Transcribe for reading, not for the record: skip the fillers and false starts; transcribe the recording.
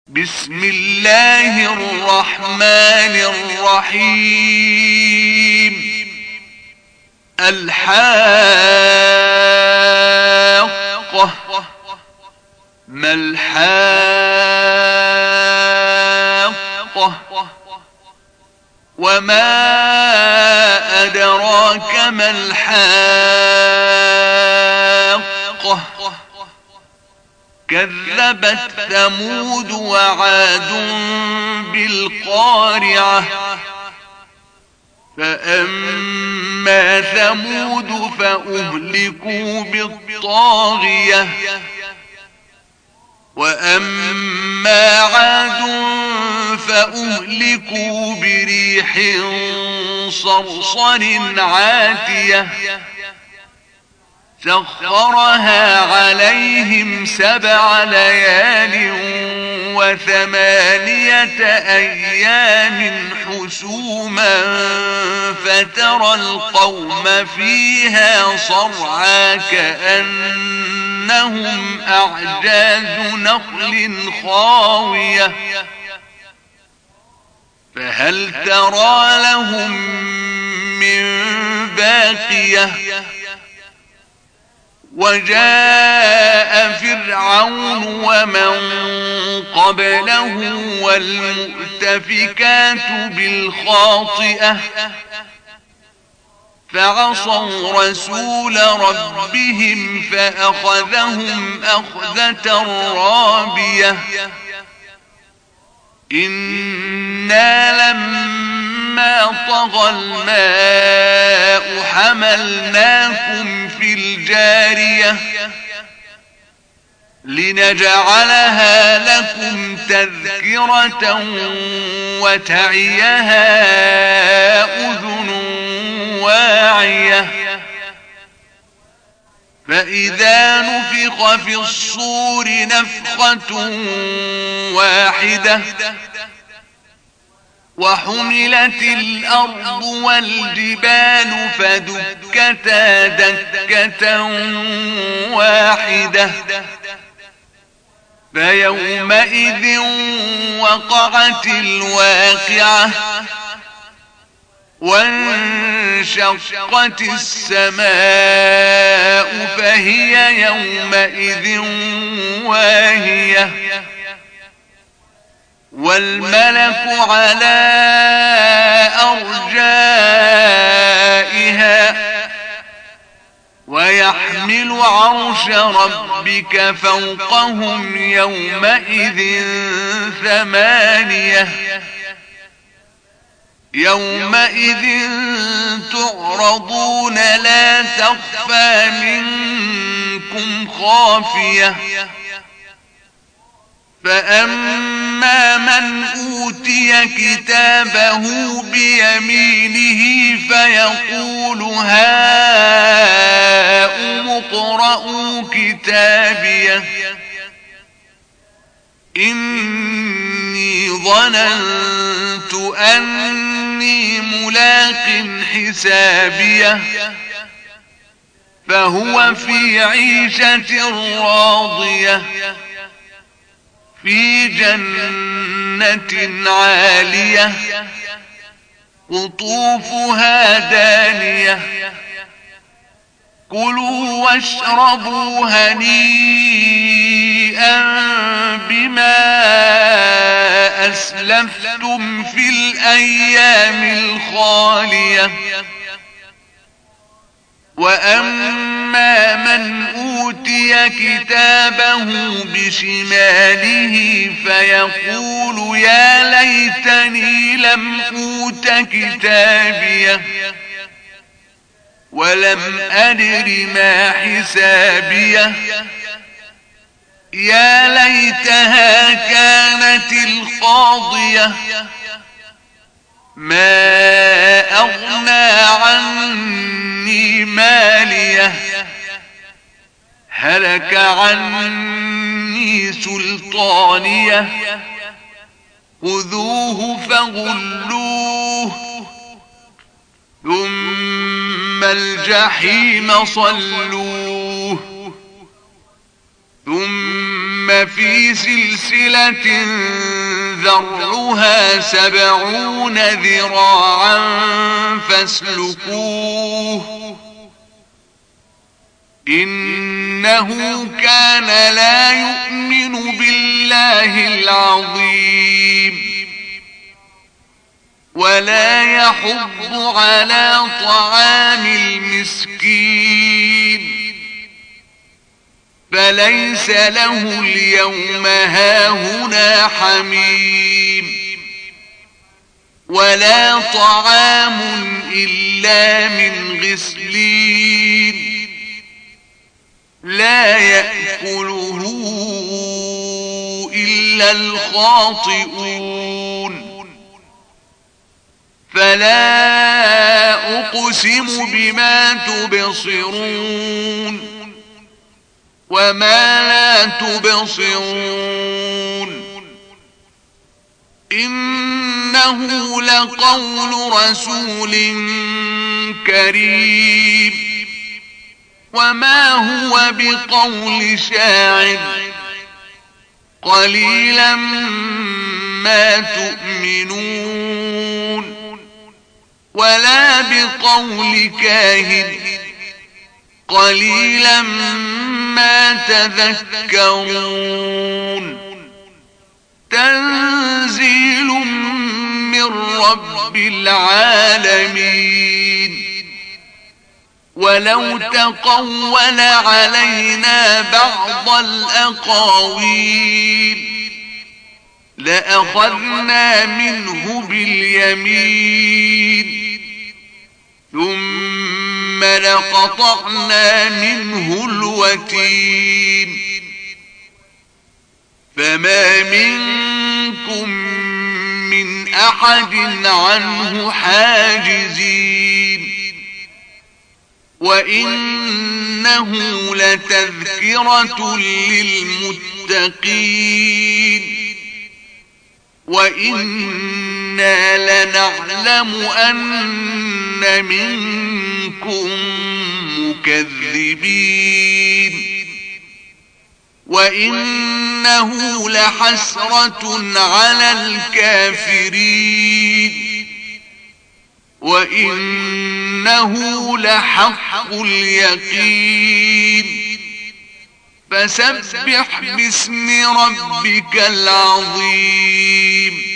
بسم الله الرحمن الرحيم. الحاقة. ما الحاقة؟ وما أدراك ما الحاقة؟ كذبت ثمود وعاد بالقارعة. فأما ثمود فأهلكوا بالطاغية، وأما عاد فأهلكوا بريح صرصر عاتية سخرها عليهم 7 ليال و8 أيام حسوما فترى القوم فيها صرعى كأنهم أعجاز نخل خاوية فهل ترى لهم من باقية. وجاء فرعون ومن قبله والمؤتفكات بالخاطئة فعصوا رسول ربهم فأخذهم أخذة رابية. إنا لما طغى الماء حملناكم في الجارية لنجعلها لكم تذكرة وتعيها أذن واعية. فإذا نفخ في الصور نفخة واحدة وحملت الأرض والجبال فدكتا دكة واحدة فيومئذ وقعت الواقعة وانشقت السماء فهي يومئذ واهية والملك على أرجائها ويحمل عرش ربك فوقهم يومئذ 8. يومئذ تعرضون لا تخفى منكم خافية. فأما من أوتي كتابه بيمينه فيقول هاؤم اقرءوا كتابيه إني ظننت أني ملاق حسابيه فهو في عيشة راضية في جنة عالية قطوفها دانية كلوا واشربوا هنيئا بما أسلفتم في الأيام الخالية. وأما من أوتي كتابه بشماله فيقول يا ليتني لم أوت كتابيه ولم أدر ما حسابيه يا ليتها كانت القاضية ما أغنى عني ماليه هلك عني سلطانيه خذوه فغلوه ثم الجحيم صلوه ثم في سلسلة ذرعها 70 ذراعا فاسلكوه إنه كان لا يؤمن بالله العظيم ولا يحض على طعام المسكين فليس له اليوم هاهنا حميم ولا طعام إلا من غسلين لا يأكله إلا الخاطئون فلا أقسم بما تبصرون وما لا تبصرون إنه لقول رسول كريم وما هو بقول شاعر قليلا ما تؤمنون ولا بقول كاهن قليلا ما تذكرون تنزيل من رب العالمين ولو تقول علينا بعض الأقاويل لأخذنا منه باليمين ثم لقطعنا منه الوتين فما منكم من أحد عنه حاجزين وإنه لتذكرة للمتقين وإنا لنعلم أن منكم مكذبين وإنه لحسرة على الكافرين وإنه لحق اليقين فسبح باسم ربك العظيم